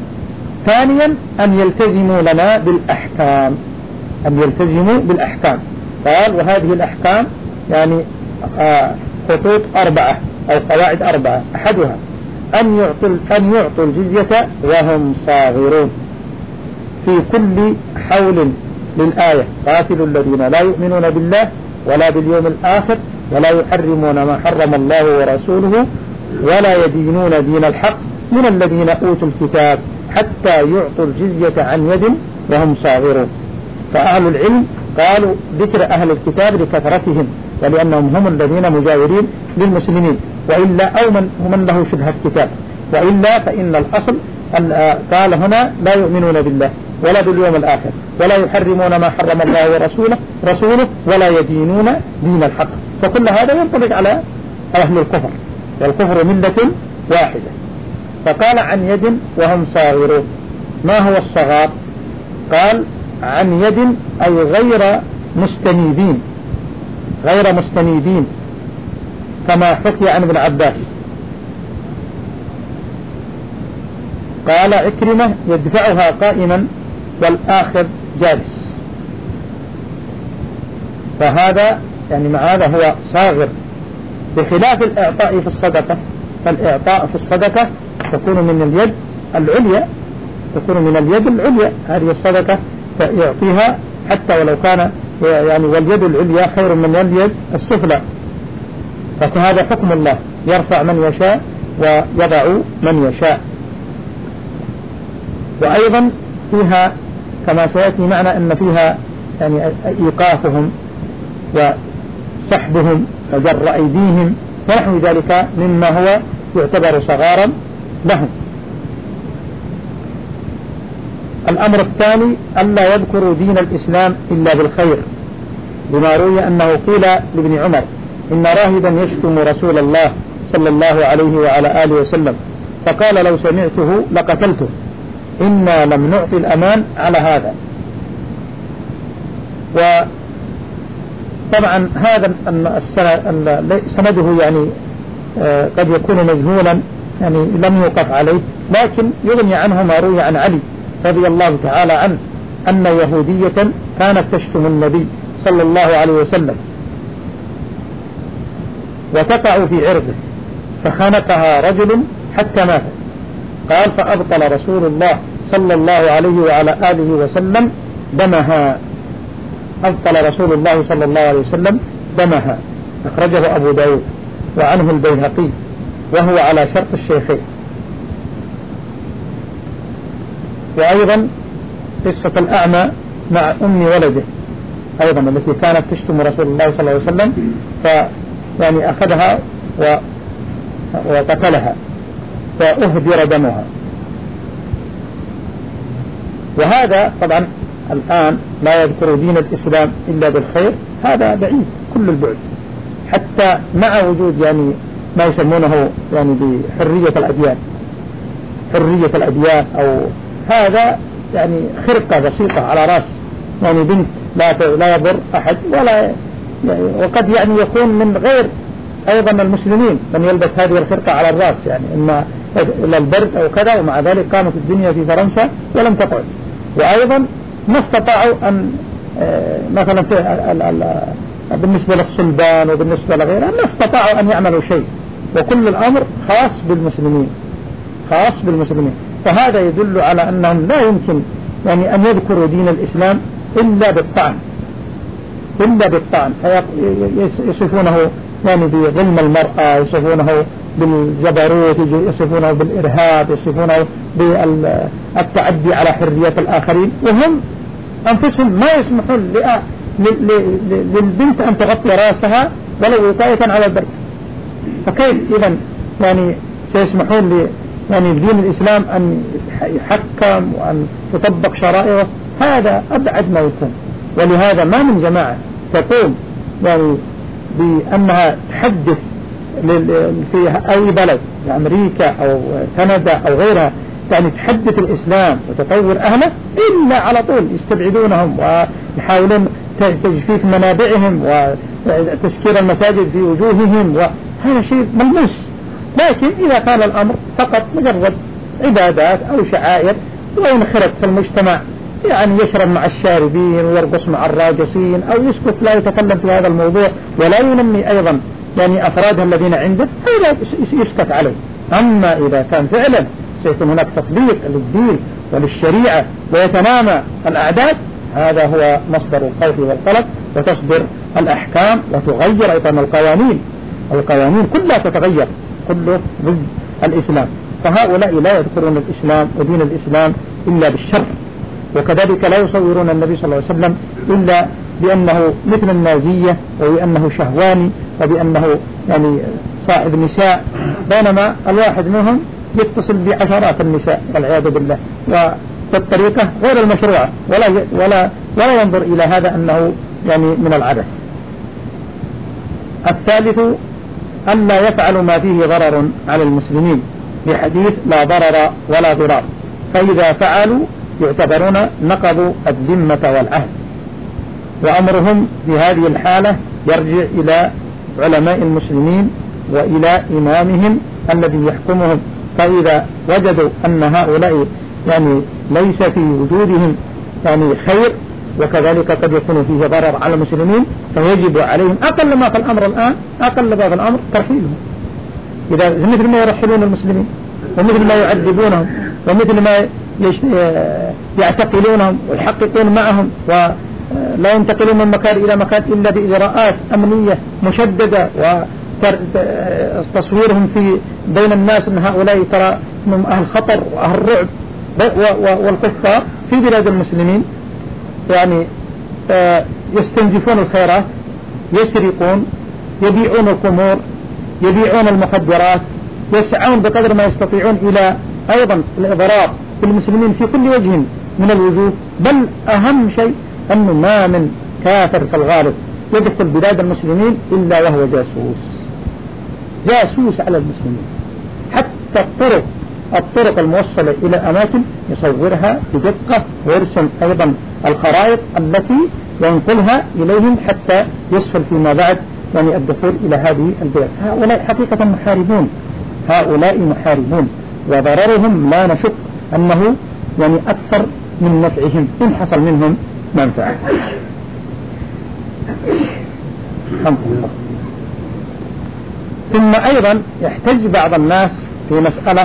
ثانيا أن يلتزموا لنا بالأحكام، أن يلتزموا بالأحكام. قال وهذه الأحكام يعني خطوط أربعة أو قواعد أربعة. أحدها أن يعطوا أن يعطوا الجزية وهم صاغرون في كل حول للآية. قاتلوا الذين لا يؤمنون بالله ولا باليوم الآخر ولا يحرمون ما حرم الله ورسوله ولا يدينون دين الحق من الذين أوتوا الكتاب حتى يعطوا الجزية عن يد وهم صاغرون. فأهل العلم قالوا ذكر أهل الكتاب لكثرتهم ولأنهم هم الذين مجاورين للمسلمين، وإلا أو من, من له شبهة كتاب، وإلا فإن الأصل قال هنا لا يؤمنون بالله ولا باليوم الآخر ولا يحرمون ما حرم الله ورسوله رسوله ولا يدينون دين الحق. فكل هذا ينطبق على أهل الكفر، والكفر ملة واحدة. فقال عن يد وهم صاغرون. ما هو الصغار؟ قال عن يد أي غير مستنيبين، غير مستنيبين كما حكي عن ابن عباس. قال عكرمة يدفعها قائما والآخر جالس. فهذا يعني مع هذا هو صاغر، بخلاف الإعطاء في الصدقة. فالإعطاء في الصدقة تكون من اليد العليا، تكون من اليد العليا هذه الصدقة يعطيها حتى ولو كان يعني واليد العليا خير من اليد السفلى. فهذا حكم الله، يرفع من يشاء ويضع من يشاء. وأيضا فيها كما سيأتي معنا أن فيها يعني إيقافهم وسحبهم وجر أيديهم ونحو ذلك مما هو يعتبر صغارا لهم. الأمر الثاني ألا يذكروا دين الإسلام إلا بالخير، لما روي أنه قيل لابن عمر إن راهبا يشتم رسول الله صلى الله عليه وعلى آله وسلم، فقال لو سمعته لقتلته، إنا لم نعطي الأمان على هذا. وطبعا هذا سنده يعني قد يكون مجهولا، يعني لم يوقف عليه، لكن يغني عنه ما روي عن علي رضي الله تعالى عنه أن يهودية كانت تشتم النبي صلى الله عليه وسلم وتقع في عرضه فخانقها رجل حتى مات. قال فأبطل رسول الله صلى الله عليه وعلى آله وسلم دمها، أبطل رسول الله صلى الله عليه وسلم دمها. أخرجه أبو داود وعنه البيهقي وهو على شرط الشيخين. وأيضا قصة الأعمى مع أم ولده أيضا التي كانت تشتم رسول الله صلى الله عليه وسلم، فيعني أخذها وقتلها فأهدر دمها. وهذا طبعا الآن لا يذكر دين الإسلام إلا بالخير، هذا بعيد كل البعد، حتى مع وجود يعني ما يسمونه يعني بحرية الأديان، حرية الأديان أو هذا يعني خرقة بسيطة على رأس يعني بنت لا لا يضر أحد، ولا يعني وقد يعني يكون من غير أيضا المسلمين من يلبس هذه الخرقة على الرأس، يعني إما إلى البرد أو كذا، ومع ذلك قامت الدنيا في فرنسا ولم تقعد. وأيضا ما استطاعوا أن مثلا في بالنسبة للصلبان وبالنسبة لغيرها ما استطاعوا أن يعملوا شيء، وكل الأمر خاص بالمسلمين خاص بالمسلمين. فهذا يدل على أنهم لا يمكن يعني أن يذكروا دين الإسلام إلا بالطعن إلا بالطعن يصفونه يعني بظلم المرأة، يصفونه بالجبروت، يصفونه بالإرهاب، يصفونه بالتعدي على حرية الآخرين، وهم أنفسهم ما يسمحون للبنت أن تغطي رأسها ولو وقاية على البرد. فكيف إذن يعني سيسمحون ل يعني دين الإسلام أن يحكم وأن تطبق شرائعه؟ هذا أبعد ما يكون. ولهذا ما من جماعة تقوم يعني بأنها تحدث في أي بلد أمريكا أو كندا أو غيرها يعني تحدث الإسلام وتطور أهله إلا على طول يستبعدونهم ويحاولون تجفيف منابعهم وتسكير المساجد في وجوههم، وهذا شيء ملموس. لكن إذا كان الأمر فقط مجرد عبادات أو شعائر وينخرط في المجتمع يعني يشرب مع الشاربين ويرقص مع الراقصين أو يسكت لا يتكلم في هذا الموضوع ولا ينمي أيضا يعني أفرادها الذين عنده، هذا يسكت عليه. أما إذا كان فعلا سيكون هناك تطبيق للدين وللشريعة ويتنامى الأعداد، هذا هو مصدر الخوف والقلق، وتصدر الأحكام وتغير أيضا القوانين القوانين كلها تتغير كله ضد الإسلام. فهؤلاء لا يذكرون الإسلام ودين الإسلام إلا بالشر، وكذلك لا يصورون النبي صلى الله عليه وسلم إلا بأنه مثل النازية وبأنه شهواني وبأنه يعني صاحب نساء، بينما الواحد منهم يتصل بعشرات النساء والعياذ بالله وبالطريقة غير المشروعة، ولا ولا ولا ينظر إلى هذا أنه يعني من العبث. الثالث ألا يفعلوا ما فيه ضرر على المسلمين بحديث لا ضرر ولا ضرار، فإذا فعلوا يعتبرون نقضوا الذمة والعهد. وأمرهم في هذه الحالة يرجع إلى علماء المسلمين وإلى إمامهم الذي يحكمهم، فإذا وجدوا أن هؤلاء يعني ليس في وجودهم يعني خير وكذلك قد يكون فيه ضرر على المسلمين، فيجب عليهم أقل ما في الأمر الآن أقل ما في الأمر ترحيلهم، إذا مثل ما يرحلون المسلمين ومثل ما يعذبونهم ومثل ما يعتقلونهم ويحققون معهم ولا ينتقلون من مكان إلى مكان إلا بإجراءات أمنية مشددة، وتصويرهم في بين الناس أن هؤلاء ترى من أهل خطر وأهل رعب والكفار في بلاد المسلمين يعني يستنزفون الخيرات، يسرقون، يبيعون الخمور، يبيعون المخدرات، يسعون بقدر ما يستطيعون إلى أيضا الإضرار بالمسلمين في كل وجه من الوجوه. بل أهم شيء أنه ما من كافر في الغالب يدخل بلاد المسلمين إلا وهو جاسوس جاسوس على المسلمين، حتى الطرق الطرق الموصلة إلى أماكن يصورها بدقة ويرسم أيضا الخرائط التي ينقلها إليهم حتى يسهل فيما بعد يعني الدخول إلى هذه البلاد. هؤلاء حقيقة محاربون هؤلاء محاربون وضررهم لا نشك أنه يعني أكثر من نفعهم إن حصل منهم منفعة. ثم أيضا يحتج بعض الناس في مسألة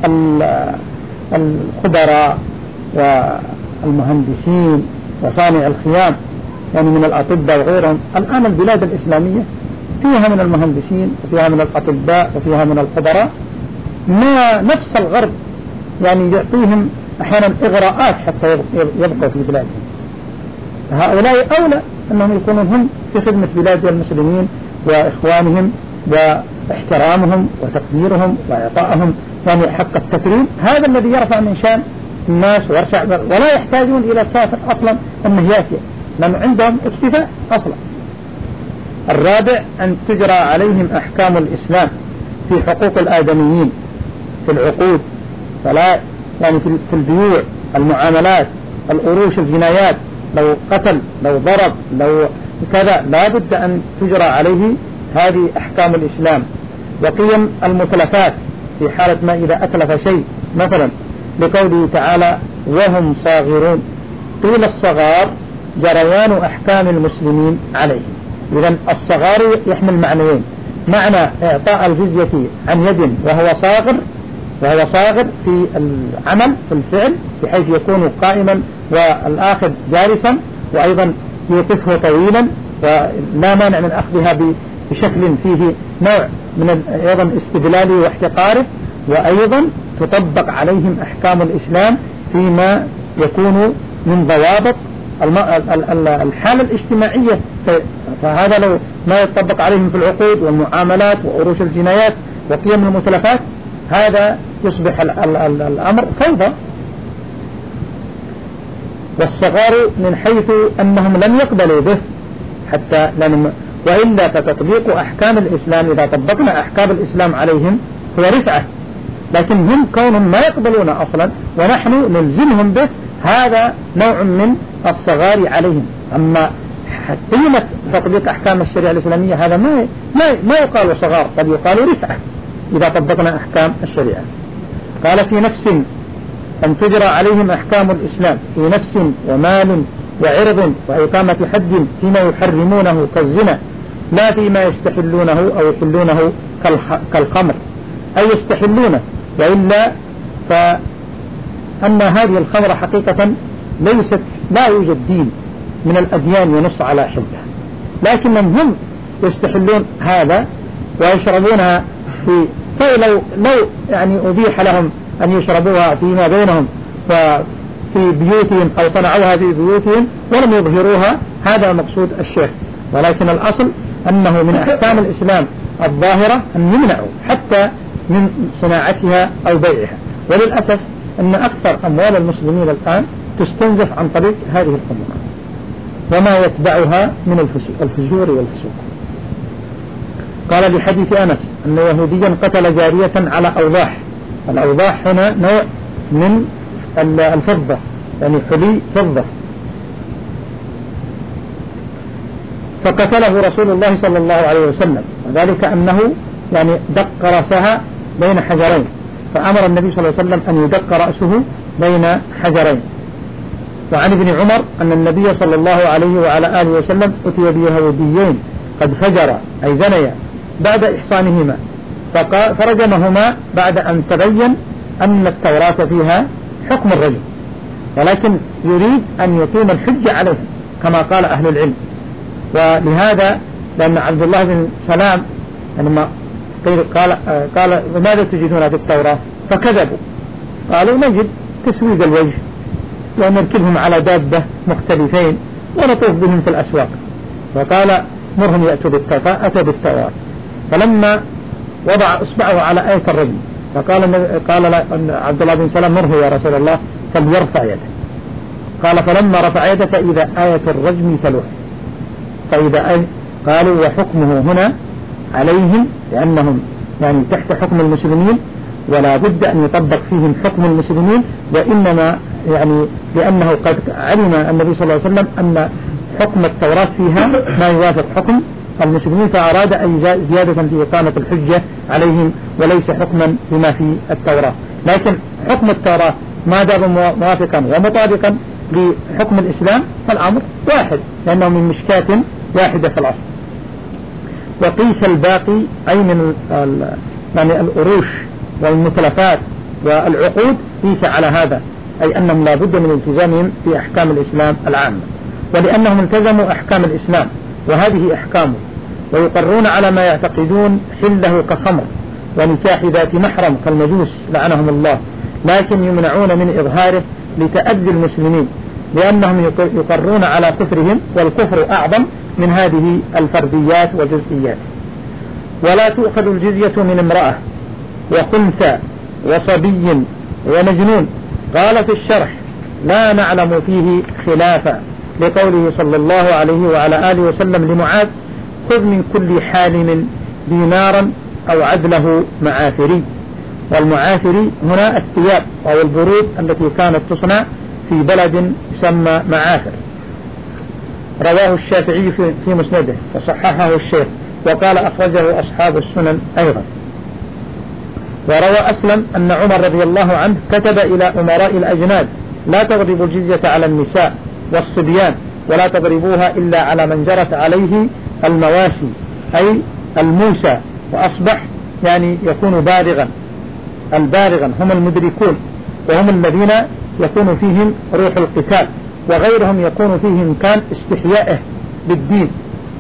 الخبراء والمهندسين وصانع الخيام يعني من الأطباء وغيرهم. الآن البلاد الإسلامية فيها من المهندسين وفيها من الأطباء وفيها من الخبراء ما نفس الغرب يعني يعطيهم أحيانا إغراءات حتى يبقوا في بلادهم. هؤلاء أولى أنهم يكونون هم في خدمة بلاد المسلمين وإخوانهم واحترامهم وتقديرهم وإعطائهم يعني حق التكريم، هذا الذي يرفع من شان الناس ويرفع، ولا يحتاجون إلى كافر أصلا أنه يأتي، لأن عندهم اكتفاء أصلا. الرابع أن تجرى عليهم أحكام الإسلام في حقوق الآدميين في العقود، فلا يعني في البيوع المعاملات الأروش الجنايات، لو قتل لو ضرب لو كذا لا بد أن تجرى عليه هذه أحكام الإسلام. وقيم المتلفات في حالة ما إذا أتلف شيء مثلا، لقوله تعالى وهم صاغرون. قيل الصغار جريان أحكام المسلمين عليه. إذن الصغار يحمل معنيين: معنى إعطاء الجزية عن يد وهو صاغر، وهو صاغر في العمل في الفعل بحيث يكون قائما والآخذ جالسا، وأيضا يوقفه طويلا ولا مانع من أخذها بشكل فيه نوع من أيضا استدلاله واحتقاره، وأيضا تطبق عليهم أحكام الإسلام فيما يكون من ضوابط الحالة الاجتماعية. فهذا لو ما يطبق عليهم في العقود والمعاملات وأروش الجنايات وقيم المتلفات، هذا يصبح الأمر فوضى. والصغار من حيث أنهم لم يقبلوا به حتى لم، وإلا فتطبيق أحكام الإسلام إذا طبقنا أحكام الإسلام عليهم هو رفعة، لكن هم كونهم ما يقبلون أصلا ونحن نلزمهم به، هذا نوع من الصغار عليهم. أما قيمة تطبيق أحكام الشريعة الإسلامية هذا ما ما يقال صغار، بل يقال رفعة إذا طبقنا أحكام الشريعة. قال في نفس أن تجرى عليهم أحكام الإسلام، في نفس ومال وعرض وإقامة حد فيما يحرمونه كالزنا، لا فيما يستحلونه أو يحلونه كالخمر، أي يستحلونه. وإلا فأن هذه الخمر حقيقة ليست، لا يوجد دين من الأديان ينص على حلها، لكنهم هم يستحلون هذا ويشربونها في، فلو لو يعني أبيح لهم أن يشربوها فيما بينهم وفي بيوتهم أو صنعوها في بيوتهم ولم يظهروها، هذا مقصود الشيخ. ولكن الأصل أنه من أحكام الإسلام الظاهرة أن يمنعوا حتى من صناعتها أو بيعها. وللأسف أن أكثر أموال المسلمين الآن تستنزف عن طريق هذه الخمور وما يتبعها من الفجور والفسوق. قال لحديث أنس أن يهوديا قتل جارية على أوضاح. الأوضاح هنا نوع من الفضة، يعني حلي فضة، فقتله رسول الله صلى الله عليه وسلم، وذلك أنه يعني دق رأسها بين حجرين، فأمر النبي صلى الله عليه وسلم أن يدق رأسه بين حجرين. وعن ابن عمر أن النبي صلى الله عليه وعلى آله وسلم أتي بيهوديين قد فجر أي زنيا بعد إحصانهما، فرجمهما بعد أن تبين أن التوراة فيها حكم الرجم، ولكن يريد أن يقيم الحجة عليه كما قال أهل العلم. ولهذا لأن عبد الله بن سلام لما قال قال ماذا تجدون في التوراة؟ فكذبوا، قالوا نجد تسويد الوجه ونركبهم على دابة مختلفين ونطوف بهم في الأسواق. وقال مرهم يأتوا بالتوراة، أتى بالتوراة. فلما وضع إصبعه على آية الرجم فقال قال عبد الله بن سلام مره يا رسول الله فليرفع يده. قال فلما رفع يده فإذا آية الرجم تلوح، فإذا آية قالوا وحكمه هنا عليهم لأنهم يعني تحت حكم المسلمين ولا بد أن يطبق فيهم حكم المسلمين، وإنما يعني لأنه قد علم النبي صلى الله عليه وسلم أن حكم التوراة فيها ما يوافق حكم المسلمين، فأراد أي زيادة في إقامة الحجة عليهم وليس حكما بما في التوراة. لكن حكم التوراة ما دام موافقا ومطابقا لحكم الإسلام فالأمر واحد، لأنه من مشكاة واحدة في الأصل. وقيس الباقي أي من يعني الأروش والمتلفات والعقود قيس على هذا، أي أنهم لا بد من التزامهم في أحكام الإسلام العامة، ولأنهم التزموا أحكام الإسلام وهذه أحكامه، ويقرون على ما يعتقدون حله كخمر ونكاح ذات محرم كالمجوس لعنهم الله، لكن يمنعون من إظهاره لتأذي المسلمين لأنهم يقرون على كفرهم، والكفر أعظم من هذه الفرديات والجزئيات. ولا تؤخذ الجزية من امرأة وخنثى وصبي ومجنون. قال في الشرح لا نعلم فيه خلافا لقوله صلى الله عليه وعلى آله وسلم لمعاذ خذ من كل حالم دينارا أو عدله معافري. والمعافري هنا الثياب أو البرود التي كانت تصنع في بلد يسمى معافر. رواه الشافعي في مسنده وصححه الشيخ، وقال أخرجه أصحاب السنن أيضا. وروى أسلم أن عمر رضي الله عنه كتب إلى أمراء الأجناد: لا تضربوا الجزية على النساء والصبيان، ولا تضربوها إلا على من جرت عليه المواسي، أي الموسى. وأصبح يعني يكون بالغا، البالغا هم المدركون، وهم الذين يكون فيهم روح القتال، وغيرهم يكون فيه إمكان استحيائه بالدين.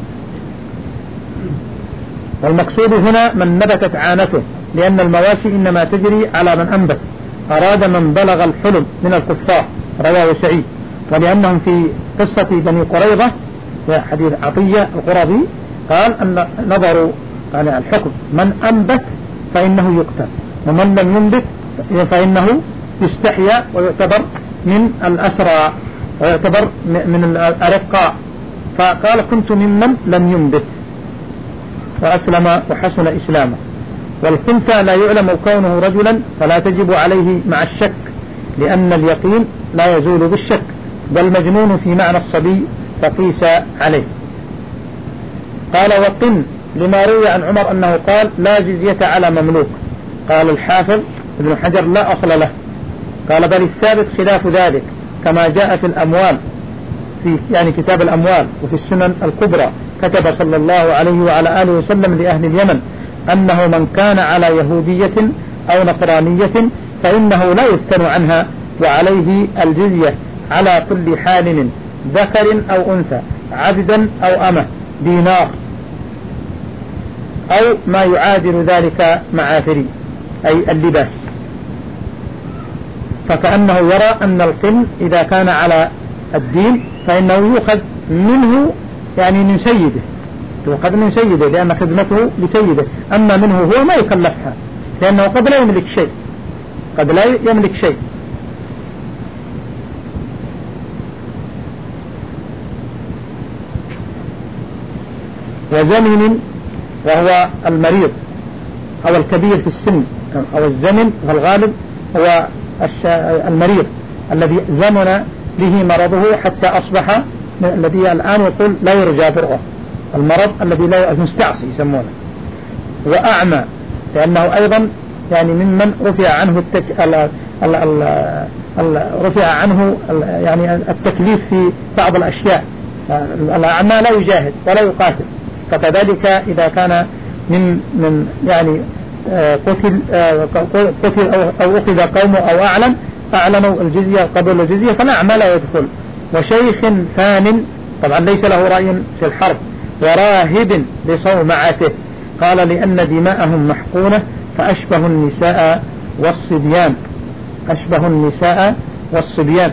والمقصود هنا من نبتت عانته، لأن المواسي إنما تجري على من أنبت، أراد من بلغ الحلم من الكفار، رواه سعيد. ولأنهم في قصة بني قريظة حديث عطية القرظي قال أن نظروا يعني الحكم: من أنبت فإنه يقتل، ومن لم ينبت فإنه يستحيا ويعتبر من الأسرى ويعتبر من الأرقاء. فقال: كنت ممن لم ينبت وأسلم وحسن إسلامه. والخنثى لا يعلم كونه رجلا، فلا تجب عليه مع الشك، لأن اليقين لا يزول بالشك، والمجنون في معنى الصبي فقيس عليه. قال: وقن لما روي عن عمر أنه قال: لا جزية على مملوك. قال الحافظ ابن حجر: لا أصل له. قال: بل الثابت خلاف ذلك، كما جاء في الأموال، في يعني كتاب الأموال، وفي السنن الكبرى كتب صلى الله عليه وعلى آله وسلم لأهل اليمن أنه من كان على يهودية أو نصرانية فإنه لا يفتن عنها، وعليه الجزية على كل حال ذكر أو أنثى، عبدا أو أمة، دينار أو ما يعادل ذلك معافري، أي اللباس. فكأنه يرى أن القن إذا كان على الدين فإنه يؤخذ منه، يعني من سيده، يؤخذ من سيده لأن خدمته لسيده، أما منه هو ما يكلفها، لأنه قد لا يملك شيء، قد لا يملك شيء. وزمن وهو المريض أو الكبير في السن، أو الزمن والغالب هو المريض الذي زمن به مرضه حتى أصبح، الذي الآن يقول لا يرجى برؤه، المرض الذي لا المستعصي يسمونه. وأعمى لأنه أيضا يعني ممن رفع عنه التك... ال... ال... ال... ال... رفع عنه ال... يعني التكليف في بعض الأشياء. الأعمى لا يجاهد ولا يقاتل، فكذلك إذا كان من من يعني قتل قتل أو أخذ قومه أو أعلن أعلنوا الجزية قبل الجزية، فالأعمى لا يدخل. وشيخ ثان طبعا ليس له رأي في الحرب، وراهب لصومعته، قال: لأن دماءهم محقونة فأشبه النساء والصبيان، أشبه النساء والصبيان.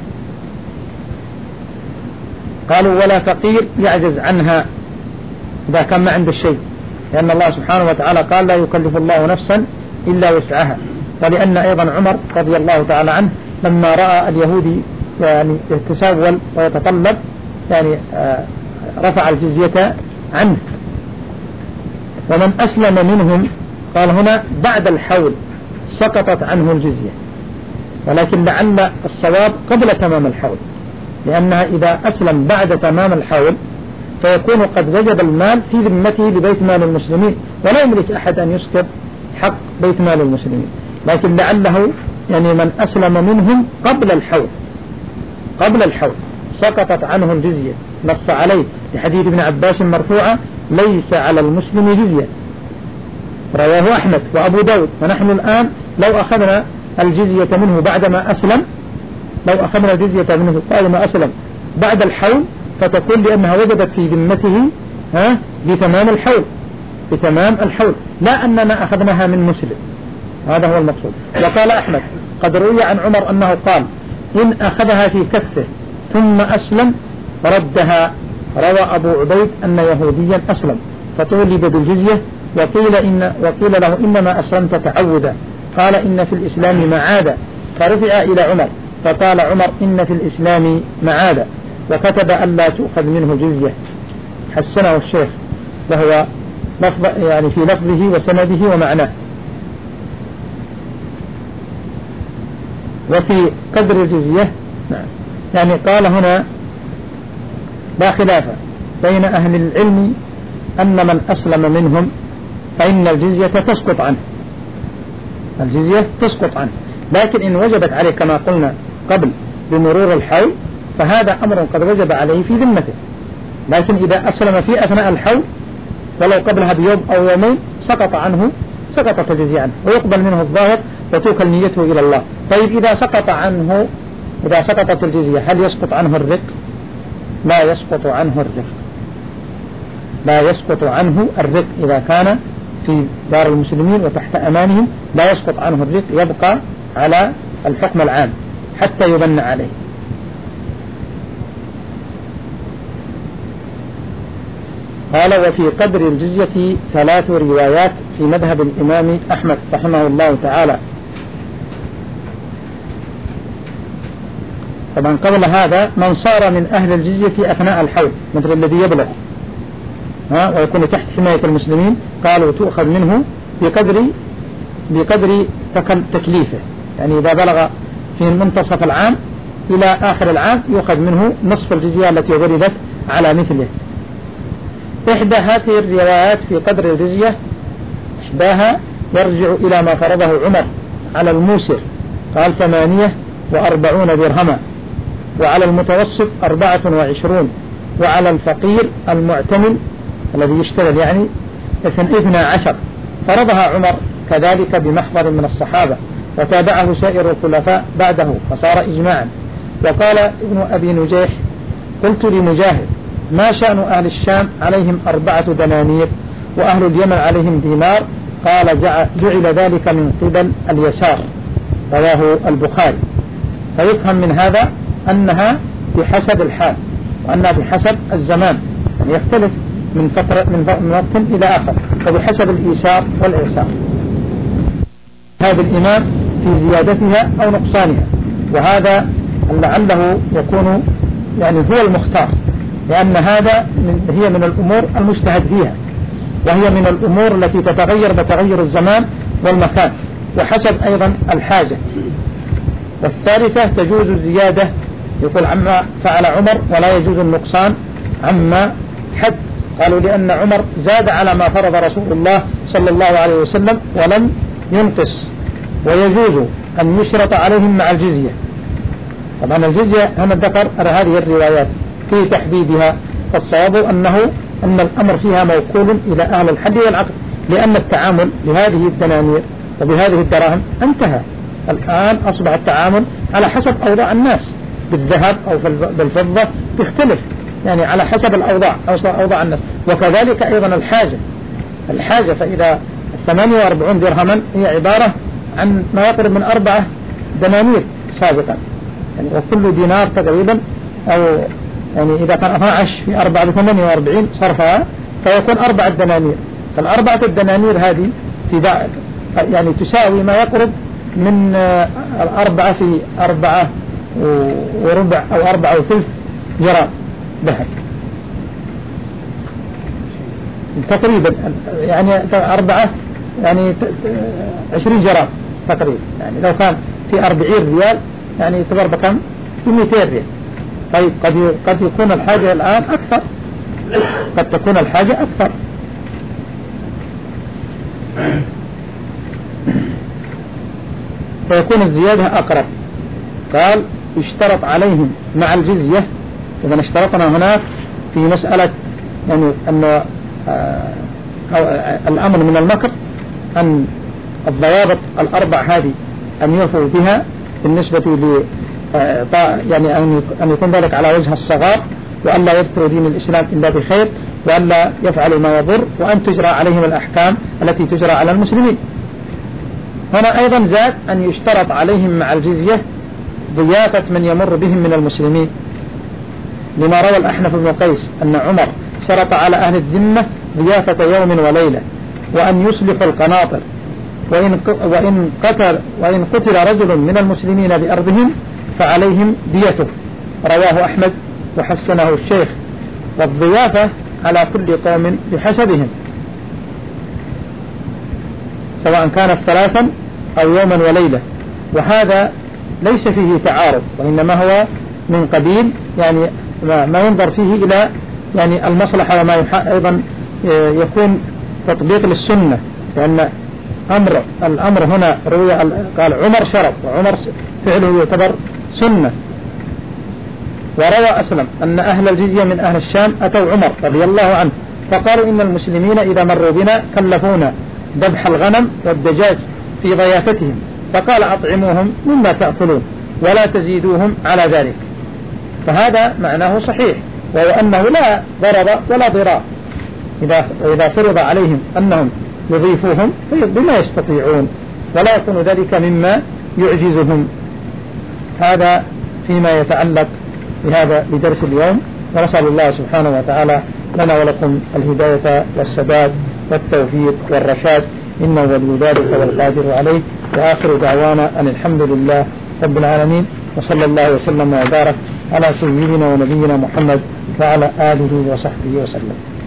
قالوا: ولا فقير يعجز عنها إذا كان ما عنده شيء، لأن الله سبحانه وتعالى قال: لا يكلف الله نفسا إلا وسعها. ولأن أيضا عمر رضي الله تعالى عنه لما رأى اليهودي يعني يتسول ويتطلب يعني آه رفع الجزية عنه. ومن أسلم منهم، قال هنا بعد الحول سقطت عنه الجزية، ولكن لعل الصواب قبل تمام الحول، لأنها إذا أسلم بعد تمام الحول فيكون قد وجب المال في ذمته لبيت مال المسلمين، ولا يملك أحد أن يسكب حق بيت مال المسلمين. لكن لعله يعني من أسلم منهم قبل الحول، قبل الحول سقطت عنه الجزية، نص عليه لحديث ابن عباس مرفوعة: ليس على المسلم جزية، رواه أحمد وأبو داود. ونحن الآن لو أخذنا الجزية منه بعدما أسلم، لو أخذنا الجزية منه بعدما أسلم بعد الحول، فتكون لأنها وجدت في ذمته ها بتمام الحول، بتمام الحول، لا أننا أخذناها من مسلم. هذا هو المقصود. وقال أحمد: قد روي عن عمر أنه قال: إن أخذها في كفه ثم أسلم ردها. روى أبو عبيد أن يهوديا أسلم فطولب بالجزية، وقيل, إن وقيل له: إنما أسلمت تعودا. قال: إن في الإسلام معادا. فرفع إلى عمر فقال عمر: إن في الإسلام معادا، وكتب ألا تؤخذ منه جزية. حسنه الشيخ، وهو لفظ يعني في لفظه وسنده ومعناه. وفي قدر الجزية يعني قال هنا: لا خلاف بين أهل العلم أن من أسلم منهم فإن الجزية تسقط عنه، الجزية تسقط عنه. لكن إن وجبت عليه كما قلنا قبل بمرور الحول فهذا أمر قد وجب عليه في ذمته، لكن إذا أسلم في أثناء الحول ولو قبلها بيوم أو يومين سقط عنه سقطت الجزية عنه ويقبل منه الظاهر وتوكل نيته إلى الله. طيب إذا سقط عنه إذا سقطت الجزية هل يسقط عنه الرق؟ لا يسقط عنه الرق، لا يسقط عنه الرق إذا كان في دار المسلمين وتحت أمانهم لا يسقط عنه الرق، يبقى على الحكم العام حتى يبنى عليه. قال وفي قدر الجزية ثلاث روايات في مذهب الإمام أحمد رحمه الله تعالى. طبعا قبل هذا من صار من أهل الجزية أثناء الحول مثل الذي يبلغ ها ويكون تحت حماية المسلمين قالوا تؤخذ منه بقدر بقدر تكليفه، يعني إذا بلغ في منتصف العام إلى آخر العام يؤخذ منه نصف الجزية التي وردت على مثله. إحدى هذه الروايات في قدر الجزية إحداها يرجع إلى ما فرضه عمر على الموسر قال ثمانية وأربعون درهما، وعلى المتوسط أربعة وعشرون، وعلى الفقير المعتمل الذي يشتغل يعني اثنى عشر. فرضها عمر كذلك بمحضر من الصحابة وتابعه سائر الخلفاء بعده فصار إجماعا. وقال ابن أبي نجيح قلت لمجاهد ما شأن أهل الشام عليهم أربعة دنانير وأهل اليمن عليهم دينار؟ قال جعل ذلك من قبل اليسار، رواه البخاري. فيفهم من هذا أنها بحسب الحال وأنها بحسب الزمان، يعني يختلف من فترة من وقت إلى آخر وبحسب الإيسار والإعسار. هذا الإمام في زيادتها أو نقصانها، وهذا لعله يكون يعني هو المختار، لأن هذا من هي من الأمور المجتهد فيها، وهي من الأمور التي تتغير بتغير الزمان والمكان وحسب أيضا الحاجة. والثالثة تجوز الزيادة يقول عما فعل عمر ولا يجوز النقصان عما حد. قالوا لأن عمر زاد على ما فرض رسول الله صلى الله عليه وسلم ولم ينقص، ويجوز أن يشرط عليهم مع الجزية. طبعا الجزية هم ذكر هذه الروايات في تحديدها، فالصواب أنه أن الأمر فيها موكول إلى أهل الحد والعقد، لأن التعامل بهذه الدنانير وبهذه الدراهم انتهى. الآن أصبح التعامل على حسب أوضاع الناس، بالذهب أو بالفضة تختلف، يعني على حسب الأوضاع أو أوضاع الناس. وكذلك أيضا الحاجة الحاجة فإذا ثمانية وأربعون درهما هي عبارة عن ما يقرب من أربعة دنانير سابقا، يعني وكل دينار تقريبا أو يعني إذا كان اثني عشر في أربعة بثمانية وأربعين صرفها فيكون أربعة دنانير. فالأربعة الدنانير هذه في يعني تساوي ما يقرب من الأربعة في أربعة وربع أو أربعة وثلث جرام ذهب تقريبا، يعني أربعة يعني عشرين جرام تقريبا. يعني لو كان في أربعين ريال يعني يعتبر بكم؟ بمئتين ريال. طيب قد قد يكون الحاجة الآن أكثر، قد تكون الحاجة أكثر. فيكون الزيادة أقرب. قال اشترط عليهم مع الجزية. إذا اشترطنا هناك في مسألة يعني أن الأمر من المكر أن الضوابط الأربع هذه أن يوفوا بها بالنسبة ل يعني أن يكون ذلك على وجه الصغار، وأن لا يذكروا دين الإسلام إلا بخير، وأن لا يفعلوا ما يضر، وأن تجرى عليهم الأحكام التي تجرى على المسلمين. هنا أيضا زاد أن يشترط عليهم مع الجزية ضيافة من يمر بهم من المسلمين، لما روى الأحنف بن قيس أن عمر شرط على أهل الذمة ضيافة يوم وليلة، وأن يصلحوا القناطر، وإن وإن قتل وإن قتل رجل من المسلمين بأرضهم فعليهم ديته، رواه أحمد وحسنه الشيخ. والضيافة على كل قوم بحسبهم، سواء كانت ثلاثا أو يوما وليلة، وهذا ليس فيه تعارض، وإنما هو من قبيل يعني ما ينظر فيه إلى يعني المصلحة، وما أيضا يكون تطبيق للسنة، لأن أمر الأمر هنا روي قال عمر شرط، وعمر فعله يعتبر سنة. وروى أسلم أن أهل الجزية من أهل الشام أتوا عمر رضي الله عنه فقالوا إن المسلمين إذا مروا بنا كلفونا ذبح الغنم والدجاج في ضيافتهم، فقال أطعموهم مما تأكلون ولا تزيدوهم على ذلك. فهذا معناه صحيح، وهو أنه لا ضرر ولا ضرار إذا إذا فرض عليهم أنهم يضيفوهم بما يستطيعون، ولا يكون ذلك مما يعجزهم. هذا فيما يتعلق بهذا بدرس اليوم، ونسأل الله سبحانه وتعالى لنا ولكم الهداية والسداد والتوفيق والرشاد، إنه ولي ذلك والقادر عليه. وآخر دعوانا أن الحمد لله رب العالمين، وصلى الله وسلم وبارك على سيدنا ونبينا محمد وعلى آله وصحبه وسلم.